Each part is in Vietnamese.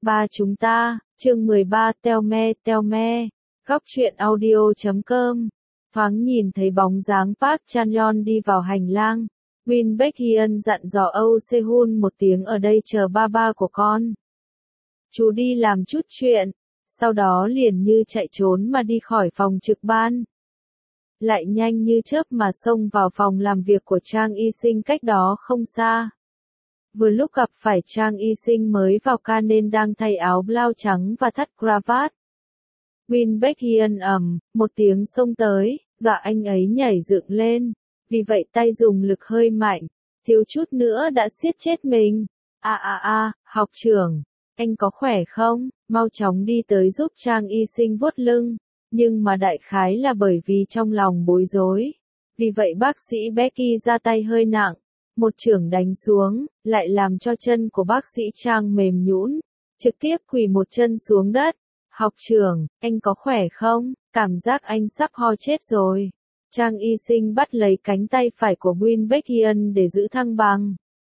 Ba chúng ta, chương 13 teo me, góc truyện audio.com. Thoáng nhìn thấy bóng dáng Park Chan-yeon đi vào hành lang, Win Baek-hyun dặn dò Âu Se-hun một tiếng ở đây chờ ba của con. Chú đi làm chút chuyện, sau đó liền như chạy trốn mà đi khỏi phòng trực ban. Lại nhanh như chớp mà xông vào phòng làm việc của Trang Y Sinh cách đó không xa. Vừa lúc gặp phải Trang Y Sinh mới vào ca nên đang thay áo blau trắng và thắt cravat. Win Baek-hyun một tiếng xông tới, dọa anh ấy nhảy dựng lên, vì vậy tay dùng lực hơi mạnh, thiếu chút nữa đã siết chết mình. Học trưởng, anh có khỏe không? Mau chóng đi tới giúp Trang Y Sinh vuốt lưng, nhưng mà đại khái là bởi vì trong lòng bối rối. Vì vậy bác sĩ Becky ra tay hơi nặng, một chưởng đánh xuống, lại làm cho chân của bác sĩ Trang mềm nhũn, trực tiếp quỳ một chân xuống đất. Học trưởng, anh có khỏe không? Cảm giác anh sắp ho chết rồi. Trang Y Sinh bắt lấy cánh tay phải của Win Baek-hyun để giữ thăng bằng.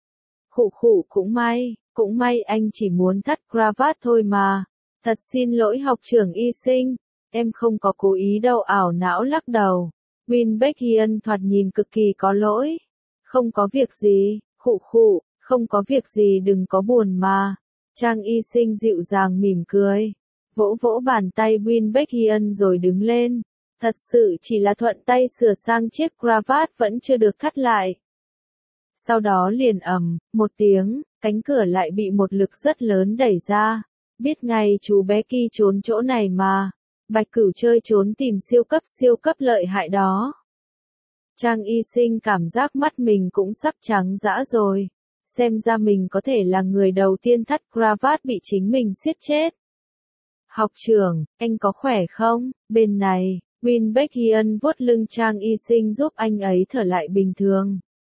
Khụ cũng may anh chỉ muốn thắt cravat thôi mà. Thật xin lỗi học trưởng Y Sinh, em không có cố ý đâu. Ảo não lắc đầu. Win Baek-hyun thoạt nhìn cực kỳ có lỗi. Không có việc gì, không có việc gì, đừng có buồn mà. Trang Y Sinh dịu dàng mỉm cười, vỗ vỗ bàn tay Win Baek-hyun rồi đứng lên. Thật sự chỉ là thuận tay sửa sang chiếc cravat vẫn chưa được thắt lại. Sau đó liền một tiếng, cánh cửa lại bị một lực rất lớn đẩy ra. Biết ngay chú Becky trốn chỗ này mà. Bạch Cửu chơi trốn tìm siêu cấp lợi hại đó. Trang Y Sinh cảm giác mắt mình cũng sắp trắng dã rồi. Xem ra mình có thể là người đầu tiên thắt cravat bị chính mình siết chết. Học trưởng, anh có khỏe không? Bên này, Win Baek-hyun vuốt lưng Trang Y Sinh giúp anh ấy thở lại bình thường.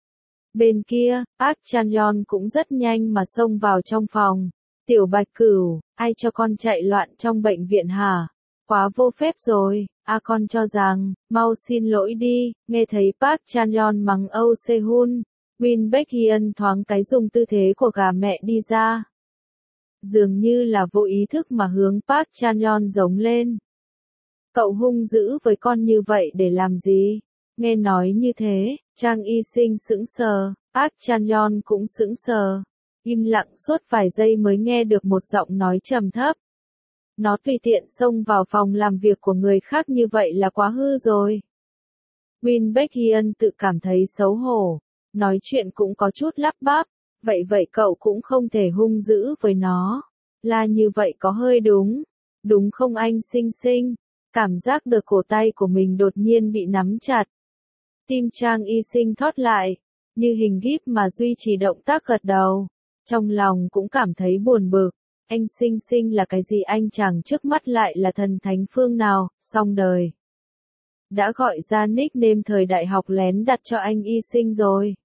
Bên kia, Park Chan-yeon cũng rất nhanh mà xông vào trong phòng. Tiểu Bạch Cửu, ai cho con chạy loạn trong bệnh viện hả? Quá vô phép rồi. Con cho rằng, mau xin lỗi đi. Nghe thấy Park Chan-yeon mắng Âu Se-hun, Win Baek-hyun thoáng cái dùng tư thế của gà mẹ đi ra. Dường như là vô ý thức mà hướng Park Chan-yeon giống lên. Cậu hung dữ với con như vậy để làm gì? Nghe nói như thế, Trang Y Sinh sững sờ, Park Chan-yeon cũng sững sờ. Im lặng suốt vài giây mới nghe được một giọng nói trầm thấp. Nó tùy tiện xông vào phòng làm việc của người khác như vậy là quá hư rồi. Win Baek-hyun tự cảm thấy xấu hổ, nói chuyện cũng có chút lắp bắp. Vậy cậu cũng không thể hung dữ với nó. Là như vậy có hơi đúng không anh Sinh? Cảm giác được cổ tay của mình đột nhiên bị nắm chặt. Tim Trang Y Sinh thót lại, như hình ghíp mà duy trì động tác gật đầu. Trong lòng cũng cảm thấy buồn bực. Anh Sinh là cái gì anh chàng trước mắt lại là thần thánh phương nào, xong đời. Đã gọi ra nickname thời đại học lén đặt cho anh Y Sinh rồi.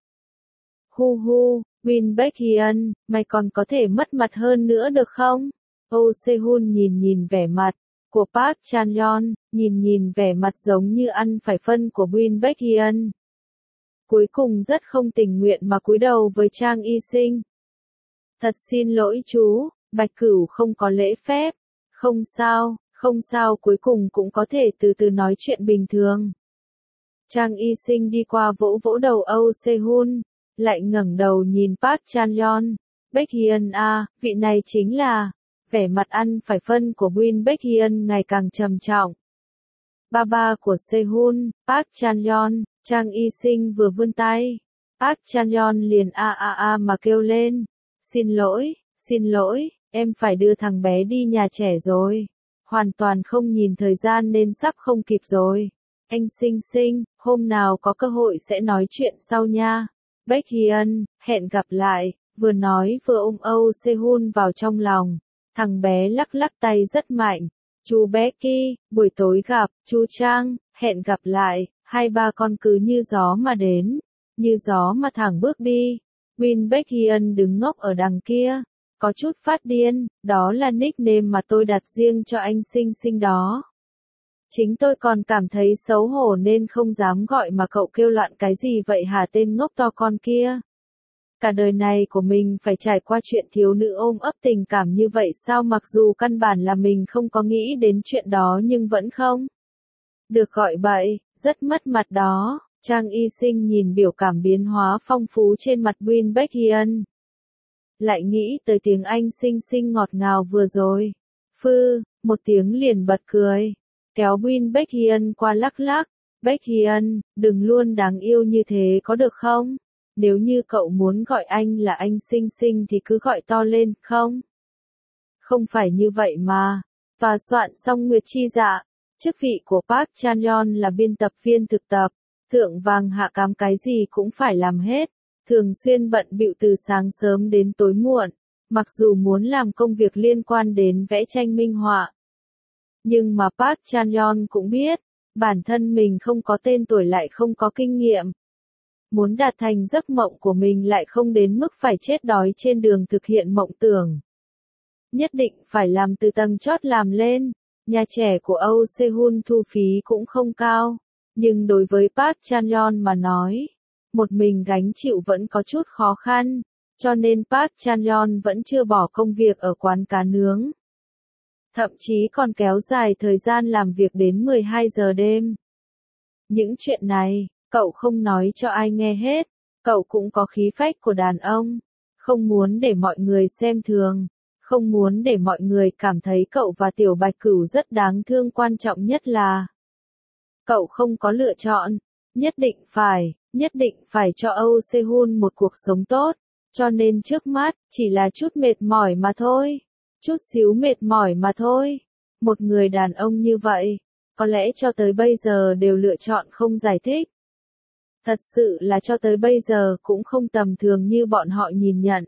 Win Baek-hyun, mày còn có thể mất mặt hơn nữa được không? Âu Se-hun nhìn vẻ mặt của Park Chan-yeon, nhìn vẻ mặt giống như ăn phải phân của Win Baek-hyun. Cuối cùng rất không tình nguyện mà cúi đầu với Trang Y Sinh. Thật xin lỗi chú, Bạch Cửu không có lễ phép. Không sao, cuối cùng cũng có thể từ từ nói chuyện bình thường. Trang Y Sinh đi qua vỗ vỗ đầu Âu Se-hun, lại ngẩng đầu nhìn Park Chan-yeon. Baek-hyun vị này chính là. Vẻ mặt ăn phải phân của Win Baek-hyun ngày càng trầm trọng. Ba của Se-hun, Park Chan-yeon. Trang Y Sinh vừa vươn tay, Park Chan-yeon liền mà kêu lên. Xin lỗi, em phải đưa thằng bé đi nhà trẻ rồi. Hoàn toàn không nhìn thời gian nên sắp không kịp rồi. Anh Sinh, hôm nào có cơ hội sẽ nói chuyện sau nha. Baek-hyun, hẹn gặp lại. Vừa nói vừa ôm Âu Se-hun vào trong lòng. Thằng bé lắc tay rất mạnh. Chú Becky, buổi tối gặp. Chú Trang, hẹn gặp lại. Hai ba con cứ như gió mà đến, như gió mà thẳng bước đi. Win Baek-hyun đứng ngốc ở đằng kia, có chút phát điên. Đó là nickname mà tôi đặt riêng cho anh Sinh đó. Chính tôi còn cảm thấy xấu hổ nên không dám gọi mà cậu kêu loạn cái gì vậy hả tên ngốc to con kia. Cả đời này của mình phải trải qua chuyện thiếu nữ ôm ấp tình cảm như vậy sao, mặc dù căn bản là mình không có nghĩ đến chuyện đó nhưng vẫn không được gọi bậy, rất mất mặt đó. Trang Y Sinh nhìn biểu cảm biến hóa phong phú trên mặt Win Beckhien. Lại nghĩ tới tiếng Anh xinh xinh ngọt ngào vừa rồi. Phư, một tiếng liền bật cười. Kéo Win Beckhien qua lắc lắc. Beckhien, đừng luôn đáng yêu như thế có được không? Nếu như cậu muốn gọi anh là anh xinh xinh thì cứ gọi to lên, không? Không phải như vậy mà. Tòa soạn xong Nguyệt Chi Dạ. Chức vị của Park Chan-yeon là biên tập viên thực tập. Thượng vàng hạ cám cái gì cũng phải làm hết. Thường xuyên bận bịu từ sáng sớm đến tối muộn. Mặc dù muốn làm công việc liên quan đến vẽ tranh minh họa. Nhưng mà Park Chan-yeon cũng biết, bản thân mình không có tên tuổi lại không có kinh nghiệm. Muốn đạt thành giấc mộng của mình lại không đến mức phải chết đói trên đường thực hiện mộng tưởng. Nhất định phải làm từ tầng chót làm lên. Nhà trẻ của Âu Sehun thu phí cũng không cao. Nhưng đối với Park Chan-yeon mà nói, một mình gánh chịu vẫn có chút khó khăn. Cho nên Park Chan-yeon vẫn chưa bỏ công việc ở quán cá nướng. Thậm chí còn kéo dài thời gian làm việc đến 12 giờ đêm. Những chuyện này, cậu không nói cho ai nghe hết. Cậu cũng có khí phách của đàn ông. Không muốn để mọi người xem thường. Không muốn để mọi người cảm thấy cậu và Tiểu Bạch Cửu rất đáng thương, quan trọng nhất là cậu không có lựa chọn. Nhất định phải cho Âu Sehun một cuộc sống tốt. Cho nên trước mắt, chỉ là chút mệt mỏi mà thôi. Chút xíu mệt mỏi mà thôi. Một người đàn ông như vậy, có lẽ cho tới bây giờ đều lựa chọn không giải thích. Thật sự là cho tới bây giờ cũng không tầm thường như bọn họ nhìn nhận.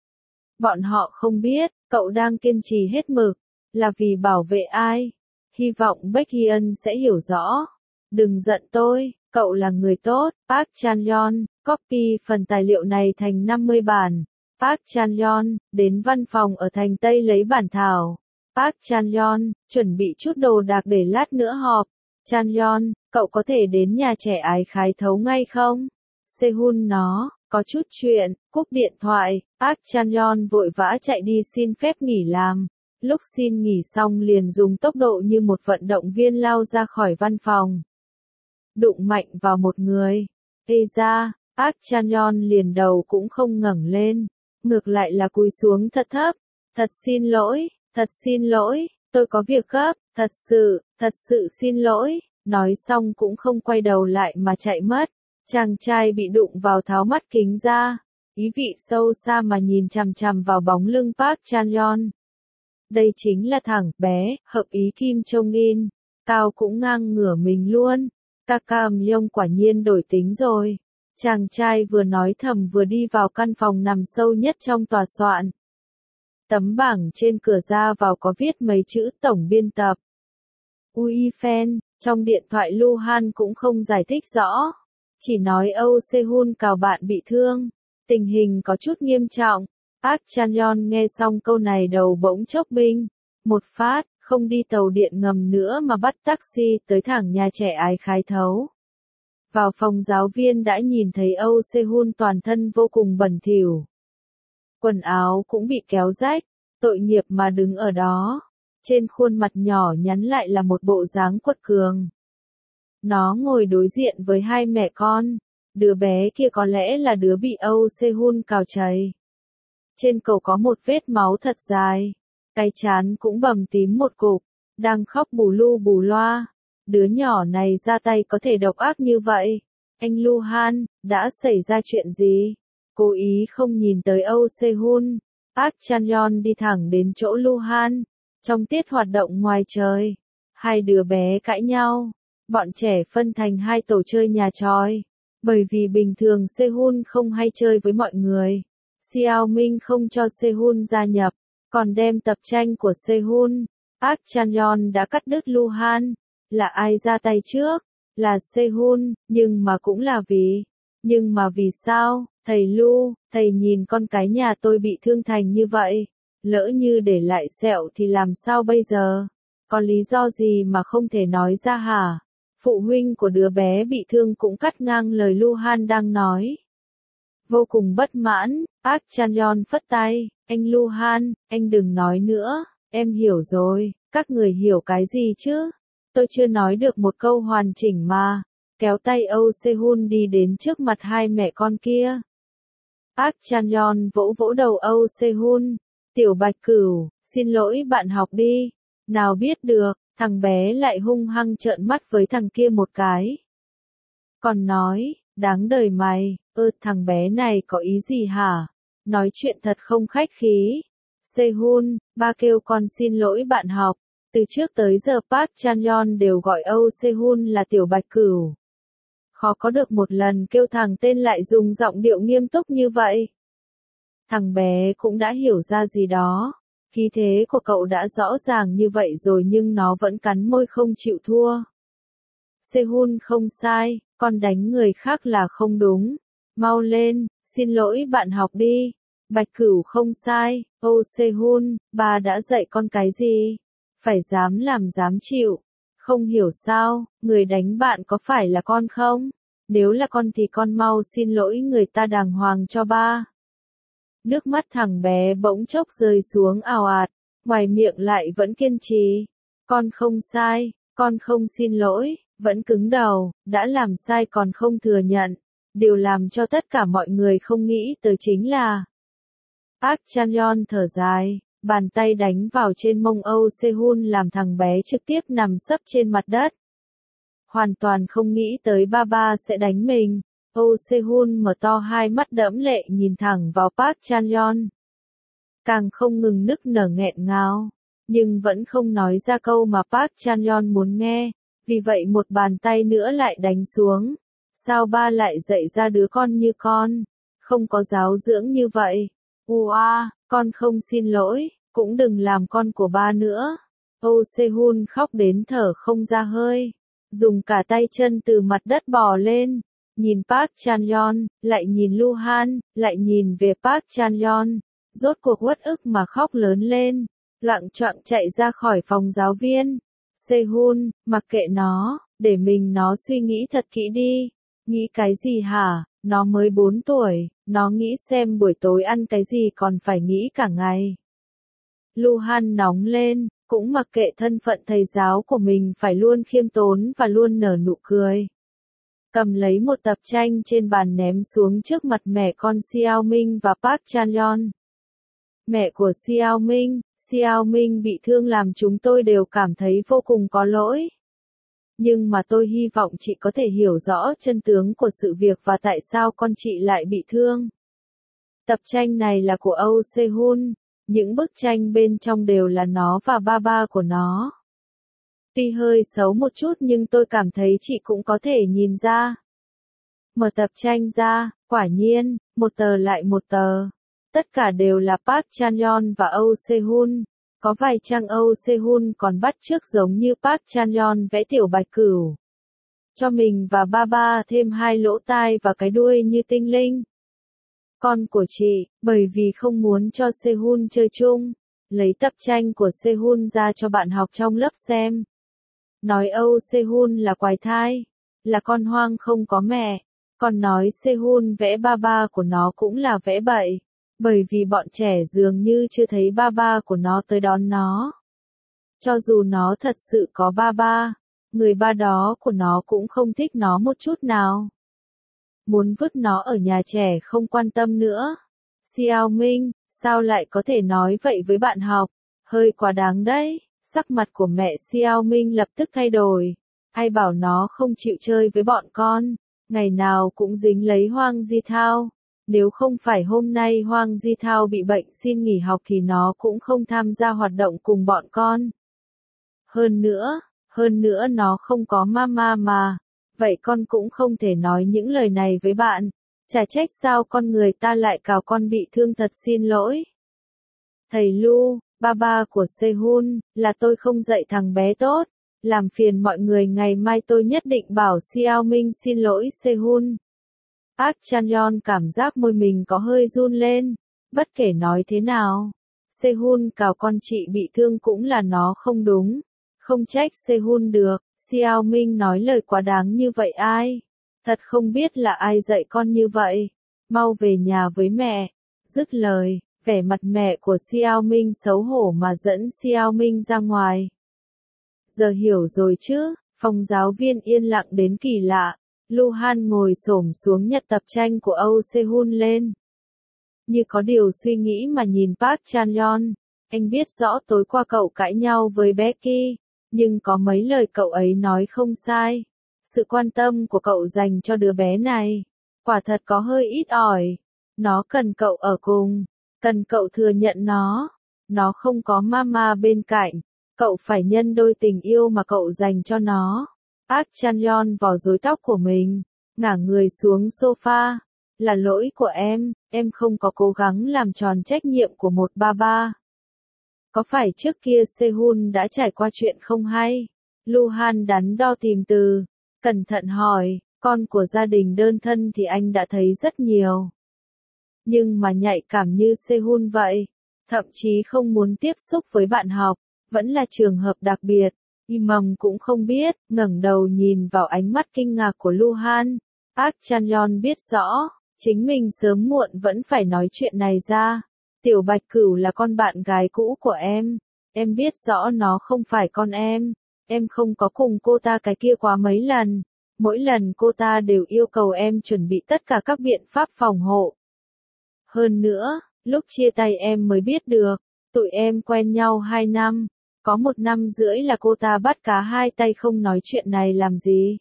Bọn họ không biết, cậu đang kiên trì hết mực, là vì bảo vệ ai. Hy vọng Beckhien sẽ hiểu rõ. Đừng giận tôi, cậu là người tốt. Park Chan-yeon, copy phần tài liệu này thành 50 bản. Park Chan-yeon, đến văn phòng ở thành Tây lấy bản thảo. Park Chan-yeon, chuẩn bị chút đồ đạc để lát nữa họp. Chan-yeon, cậu có thể đến nhà trẻ Ái Khái Thấu ngay không? Sehun nó, có chút chuyện, cúp điện thoại. Park Chan-yeon vội vã chạy đi xin phép nghỉ làm. Lúc xin nghỉ xong liền dùng tốc độ như một vận động viên lao ra khỏi văn phòng. Đụng mạnh vào một người. Ê ra, Park Chan-yeon liền đầu cũng không ngẩng lên. Ngược lại là cúi xuống thật thấp. Thật xin lỗi, tôi có việc gấp, thật sự xin lỗi. Nói xong cũng không quay đầu lại mà chạy mất. Chàng trai bị đụng vào tháo mắt kính ra. Ý vị sâu xa mà nhìn chằm chằm vào bóng lưng Park Chan-yeon. Đây chính là thằng bé, hợp ý Kim Jong-in. Tao cũng ngang ngửa mình luôn. Takam Yong quả nhiên đổi tính rồi. Chàng trai vừa nói thầm vừa đi vào căn phòng nằm sâu nhất trong tòa soạn. Tấm bảng trên cửa ra vào có viết mấy chữ tổng biên tập. Ui fan, trong điện thoại Luhan cũng không giải thích rõ. Chỉ nói Âu Sehun cào bạn bị thương. Tình hình có chút nghiêm trọng. Park Chan-yeon nghe xong câu này đầu bỗng chốc binh. Một phát, không đi tàu điện ngầm nữa mà bắt taxi tới thẳng nhà trẻ Ái Khái Thấu. Vào phòng giáo viên đã nhìn thấy Âu Sehun toàn thân vô cùng bẩn thỉu. Quần áo cũng bị kéo rách, tội nghiệp mà đứng ở đó. Trên khuôn mặt nhỏ nhắn lại là một bộ dáng quật cường. Nó ngồi đối diện với hai mẹ con. Đứa bé kia có lẽ là đứa bị Âu Sehun cào chảy. Trên cổ có một vết máu thật dài. Cái trán cũng bầm tím một cục. Đang khóc bù lu bù loa. Đứa nhỏ này ra tay có thể độc ác như vậy. Anh Luhan, đã xảy ra chuyện gì? Cố ý không nhìn tới Âu Sehun. Park Chan-yeon đi thẳng đến chỗ Luhan. Trong tiết hoạt động ngoài trời, hai đứa bé cãi nhau. Bọn trẻ phân thành hai tổ chơi nhà tròi. Bởi vì bình thường Sehun không hay chơi với mọi người. Xiao Minh không cho Sehun gia nhập, còn đem tập tranh của Sehun. Park Chan-yeon đã cắt đứt Luhan. Là ai ra tay trước? Là Sehun, nhưng mà vì sao? Thầy Lu, thầy nhìn con cái nhà tôi bị thương thành như vậy. Lỡ như để lại sẹo thì làm sao bây giờ? Có lý do gì mà không thể nói ra hả? Phụ huynh của đứa bé bị thương cũng cắt ngang lời Luhan đang nói. vô cùng bất mãn. Park Chan-yeon phất tay, anh Luhan, anh đừng nói nữa, em hiểu rồi, các người hiểu cái gì chứ? Tôi chưa nói được một câu hoàn chỉnh mà. Kéo tay Âu Sehun đi đến trước mặt hai mẹ con kia. Park Chan-yeon vỗ vỗ đầu Âu Sehun, tiểu Bạch Cửu, xin lỗi bạn học đi. Nào biết được, thằng bé lại hung hăng trợn mắt với thằng kia một cái. Còn nói, đáng đời mày, thằng bé này có ý gì hả? Nói chuyện thật không khách khí. Sehun, ba kêu con xin lỗi bạn học. Từ trước tới giờ Park Chan-yeon đều gọi Âu Sehun là tiểu Bạch Cửu. Khó có được một lần kêu thằng tên lại dùng giọng điệu nghiêm túc như vậy. Thằng bé cũng đã hiểu ra gì đó. Khí thế của cậu đã rõ ràng như vậy rồi nhưng nó vẫn cắn môi không chịu thua. Sehun không sai, con đánh người khác là không đúng. Mau lên, xin lỗi bạn học đi. Bạch Cửu không sai, Âu Sehun, ba đã dạy con cái gì? Phải dám làm dám chịu. Không hiểu sao, người đánh bạn có phải là con không? Nếu là con thì con mau xin lỗi người ta đàng hoàng cho ba. Nước mắt thằng bé bỗng chốc rơi xuống ào ạt, ngoài miệng lại vẫn kiên trì. Con không sai, con không xin lỗi, vẫn cứng đầu, đã làm sai còn không thừa nhận. Điều làm cho tất cả mọi người không nghĩ tới chính là Park Chan-yeon thở dài, bàn tay đánh vào trên mông Âu Sehun làm thằng bé trực tiếp nằm sấp trên mặt đất. Hoàn toàn không nghĩ tới ba sẽ đánh mình. Âu Sehun mở to hai mắt đẫm lệ nhìn thẳng vào Park Chan-yeon. Càng không ngừng nức nở nghẹn ngào, nhưng vẫn không nói ra câu mà Park Chan-yeon muốn nghe, vì vậy một bàn tay nữa lại đánh xuống. Sao ba lại dạy ra đứa con như con? Không có giáo dưỡng như vậy. Con không xin lỗi, cũng đừng làm con của ba nữa. Âu Sehun khóc đến thở không ra hơi, dùng cả tay chân từ mặt đất bò lên, nhìn Park Chan-yeon, lại nhìn Luhan, lại nhìn về Park Chan-yeon, rốt cuộc uất ức mà khóc lớn lên, loạng choạng chạy ra khỏi phòng giáo viên. Sehun, mặc kệ nó, để mình nó suy nghĩ thật kỹ đi. Nghĩ cái gì hả? Nó mới 4 tuổi, nó nghĩ xem buổi tối ăn cái gì còn phải nghĩ cả ngày. Luhan nóng lên, cũng mặc kệ thân phận thầy giáo của mình phải luôn khiêm tốn và luôn nở nụ cười. Cầm lấy một tập tranh trên bàn ném xuống trước mặt mẹ con Xiao Minh và Park Chan-yeon. Mẹ của Xiao Minh bị thương làm chúng tôi đều cảm thấy vô cùng có lỗi. Nhưng mà tôi hy vọng chị có thể hiểu rõ chân tướng của sự việc và tại sao con chị lại bị thương. Tập tranh này là của Âu Sehun, những bức tranh bên trong đều là nó và ba của nó. Tuy hơi xấu một chút nhưng tôi cảm thấy chị cũng có thể nhìn ra. Mở tập tranh ra, quả nhiên, một tờ lại một tờ. Tất cả đều là Park Chan-yeon và Âu Sehun. Có vài trang Âu Sehun còn bắt chước giống như Park Chan-yeon vẽ tiểu Bạch Cửu. Cho mình và ba thêm hai lỗ tai và cái đuôi như tinh linh. Con của chị, bởi vì không muốn cho Sehun chơi chung, lấy tập tranh của Sehun ra cho bạn học trong lớp xem. Nói Âu Sehun là quái thai, là con hoang không có mẹ. Còn nói Sehun vẽ ba của nó cũng là vẽ bậy. Bởi vì bọn trẻ dường như chưa thấy ba của nó tới đón nó. Cho dù nó thật sự có ba, người ba đó của nó cũng không thích nó một chút nào. Muốn vứt nó ở nhà trẻ không quan tâm nữa. Xiao Minh, sao lại có thể nói vậy với bạn học? Hơi quá đáng đấy. Sắc mặt của mẹ Xiao Minh lập tức thay đổi. Ai bảo nó không chịu chơi với bọn con, ngày nào cũng dính lấy Hoang Di Thao. Nếu không phải hôm nay Hoang Di Thao bị bệnh xin nghỉ học thì nó cũng không tham gia hoạt động cùng bọn con. Hơn nữa nó không có mama mà. Vậy con cũng không thể nói những lời này với bạn. Chả trách sao con người ta lại cào con bị thương thật xin lỗi. Thầy Lu, ba của Sehun, là tôi không dạy thằng bé tốt. Làm phiền mọi người ngày mai tôi nhất định bảo Xiao Minh xin lỗi Sehun. Park Chan-yeon cảm giác môi mình có hơi run lên. Bất kể nói thế nào, Sehun cào con chị bị thương cũng là nó không đúng. Không trách Sehun được. Xiao Minh nói lời quá đáng như vậy ai? Thật không biết là ai dạy con như vậy. mau về nhà với mẹ. Dứt lời, vẻ mặt mẹ của Xiao Minh xấu hổ mà dẫn Xiao Minh ra ngoài. Giờ hiểu rồi chứ, phòng giáo viên yên lặng đến kỳ lạ. Lu Han ngồi xổm xuống nhặt tập tranh của Âu Se-hun lên. Như có điều suy nghĩ mà nhìn Park Chan-yeon. Anh biết rõ tối qua cậu cãi nhau với Becky, nhưng có mấy lời cậu ấy nói không sai. Sự quan tâm của cậu dành cho đứa bé này, quả thật có hơi ít ỏi. Nó cần cậu ở cùng, cần cậu thừa nhận nó. Nó không có mama bên cạnh, cậu phải nhân đôi tình yêu mà cậu dành cho nó. Park Chan-yeon vò rối tóc của mình, ngả người xuống sofa. Là lỗi của em không có cố gắng làm tròn trách nhiệm của một ba ba. Có phải trước kia Sehun đã trải qua chuyện không hay? Lu Han đắn đo tìm từ, cẩn thận hỏi, con của gia đình đơn thân thì anh đã thấy rất nhiều. Nhưng mà nhạy cảm như Sehun vậy, thậm chí không muốn tiếp xúc với bạn học, vẫn là trường hợp đặc biệt. Imam cũng không biết, ngẩng đầu nhìn vào ánh mắt kinh ngạc của Lu Han. Park Chan-yeon biết rõ, chính mình sớm muộn vẫn phải nói chuyện này ra. Tiểu Bạch Cửu là con bạn gái cũ của em biết rõ nó không phải con em không có cùng cô ta cái kia quá mấy lần, mỗi lần cô ta đều yêu cầu em chuẩn bị tất cả các biện pháp phòng hộ. Hơn nữa, lúc chia tay em mới biết được, tụi em quen nhau 2 năm, có 1 năm rưỡi là cô ta bắt cá hai tay không nói chuyện này làm gì.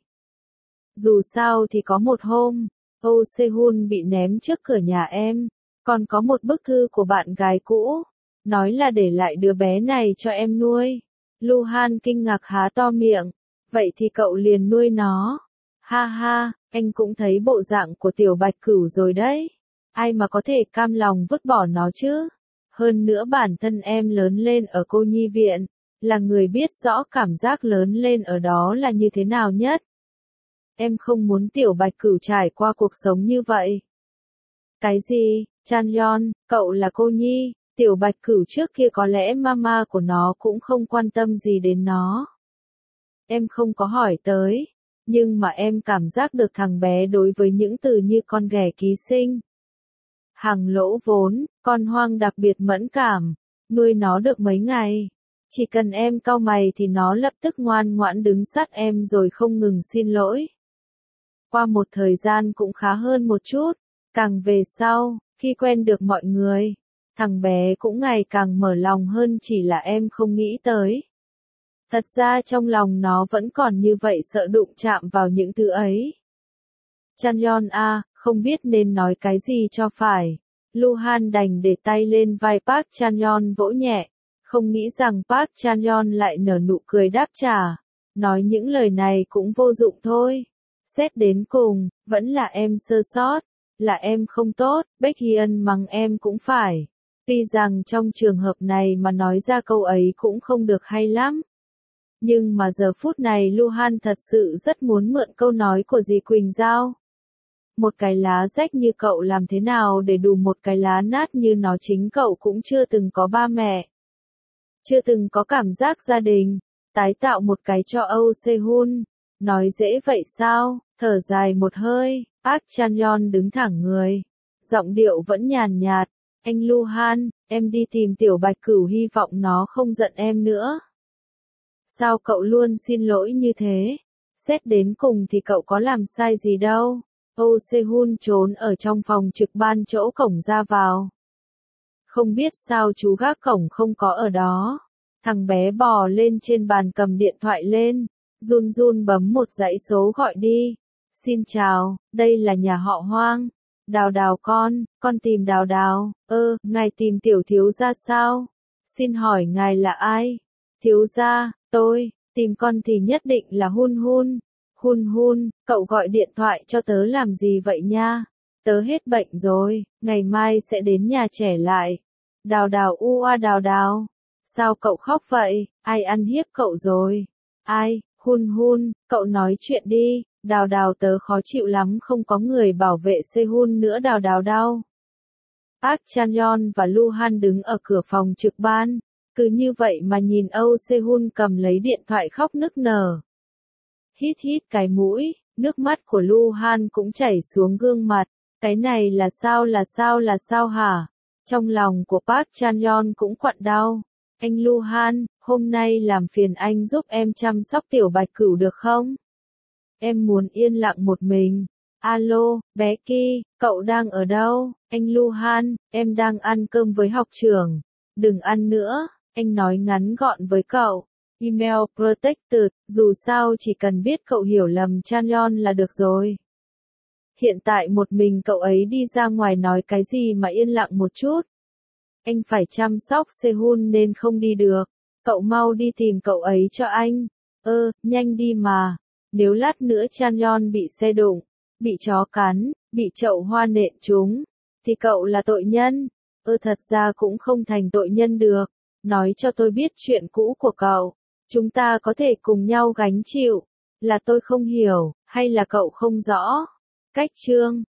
Dù sao thì có một hôm, Oh Se-hun bị ném trước cửa nhà em. Còn có một bức thư của bạn gái cũ, nói là để lại đứa bé này cho em nuôi. Lu Han kinh ngạc há to miệng, vậy thì cậu liền nuôi nó. Ha ha, anh cũng thấy bộ dạng của Tiểu Bạch Cửu rồi đấy. Ai mà có thể cam lòng vứt bỏ nó chứ? Hơn nữa bản thân em lớn lên ở cô nhi viện, là người biết rõ cảm giác lớn lên ở đó là như thế nào nhất. Em không muốn Tiểu Bạch Cửu trải qua cuộc sống như vậy. Cái gì? Chan-yeon, cậu là cô nhi, Tiểu Bạch Cửu trước kia có lẽ mama của nó cũng không quan tâm gì đến nó. Em không có hỏi tới, nhưng mà em cảm giác được thằng bé đối với những từ như con ghẻ ký sinh, hàng lỗ vốn, con hoang đặc biệt mẫn cảm, nuôi nó được mấy ngày. Chỉ cần em cau mày thì nó lập tức ngoan ngoãn đứng sát em rồi không ngừng xin lỗi. Qua một thời gian cũng khá hơn một chút, càng về sau, khi quen được mọi người, thằng bé cũng ngày càng mở lòng hơn, chỉ là em không nghĩ tới. Thật ra trong lòng nó vẫn còn như vậy, sợ đụng chạm vào những thứ ấy. Chan-yeon à, không biết nên nói cái gì cho phải. Lu Han đành để tay lên vai Park Chan-yeon vỗ nhẹ, không nghĩ rằng Park Chan-yeon lại nở nụ cười đáp trả. Nói những lời này cũng vô dụng thôi. Xét đến cùng, vẫn là em sơ sót. Là em không tốt, Baekhyun mắng em cũng phải. Tuy rằng trong trường hợp này mà nói ra câu ấy cũng không được hay lắm. Nhưng mà giờ phút này Lu Han thật sự rất muốn mượn câu nói của dì Quỳnh Giao. Một cái lá rách như cậu làm thế nào để đủ một cái lá nát như nó, chính cậu cũng chưa từng có ba mẹ. Chưa từng có cảm giác gia đình, tái tạo một cái cho Âu Se-hun. Nói dễ vậy sao? Thở dài một hơi, Park Chan-yeon đứng thẳng người. Giọng điệu vẫn nhàn nhạt, anh Lu Han, em đi tìm Tiểu Bạch Cửu, hy vọng nó không giận em nữa. Sao cậu luôn xin lỗi như thế? Xét đến cùng thì cậu có làm sai gì đâu. Oh Se-hun trốn ở trong phòng trực ban chỗ cổng ra vào. Không biết sao chú gác cổng không có ở đó. Thằng bé bò lên trên bàn cầm điện thoại lên, run run bấm một dãy số gọi đi. Xin chào, đây là nhà họ Hoang. Đào Đào con tìm Đào Đào. Ngài tìm Tiểu thiếu gia sao? Xin hỏi ngài là ai? Thiếu gia, tôi, tìm con thì nhất định là Hun Hun. Hun Hun, cậu gọi điện thoại cho tớ làm gì vậy nha? Tớ hết bệnh rồi, ngày mai sẽ đến nhà trẻ lại. Đào Đào Đào Đào. Sao cậu khóc vậy? Ai ăn hiếp cậu rồi? Ai? Hun Hun, cậu nói chuyện đi. Đào Đào, tớ khó chịu lắm, không có người bảo vệ Se-hun nữa. Đào Đào đau. Park Chan-yeon và Lu Han đứng ở cửa phòng trực ban, cứ như vậy mà nhìn Âu Se-hun cầm lấy điện thoại khóc nức nở. Hít hít cái mũi, nước mắt của Lu Han cũng chảy xuống gương mặt. Cái này là sao hả? Trong lòng của Park Chan-yeon cũng quặn đau. Anh Luhan, hôm nay làm phiền anh giúp em chăm sóc tiểu bạch cửu được không? Em muốn yên lặng một mình. Alo, bé Ki, cậu đang ở đâu? Anh Luhan, em đang ăn cơm với học trưởng. Đừng ăn nữa, anh nói ngắn gọn với cậu. Email protected, dù sao chỉ cần biết cậu hiểu lầm Chanyeon là được rồi. Hiện tại một mình cậu ấy đi ra ngoài nói cái gì mà yên lặng một chút. Anh phải chăm sóc Sehun nên không đi được. Cậu mau đi tìm cậu ấy cho anh. Nhanh đi mà. Nếu lát nữa Chanyeon bị xe đụng, bị chó cắn, bị chậu hoa nện trúng, thì cậu là tội nhân. Thật ra cũng không thành tội nhân được. Nói cho tôi biết chuyện cũ của cậu. Chúng ta có thể cùng nhau gánh chịu. Là tôi không hiểu, hay là cậu không rõ? Cách chương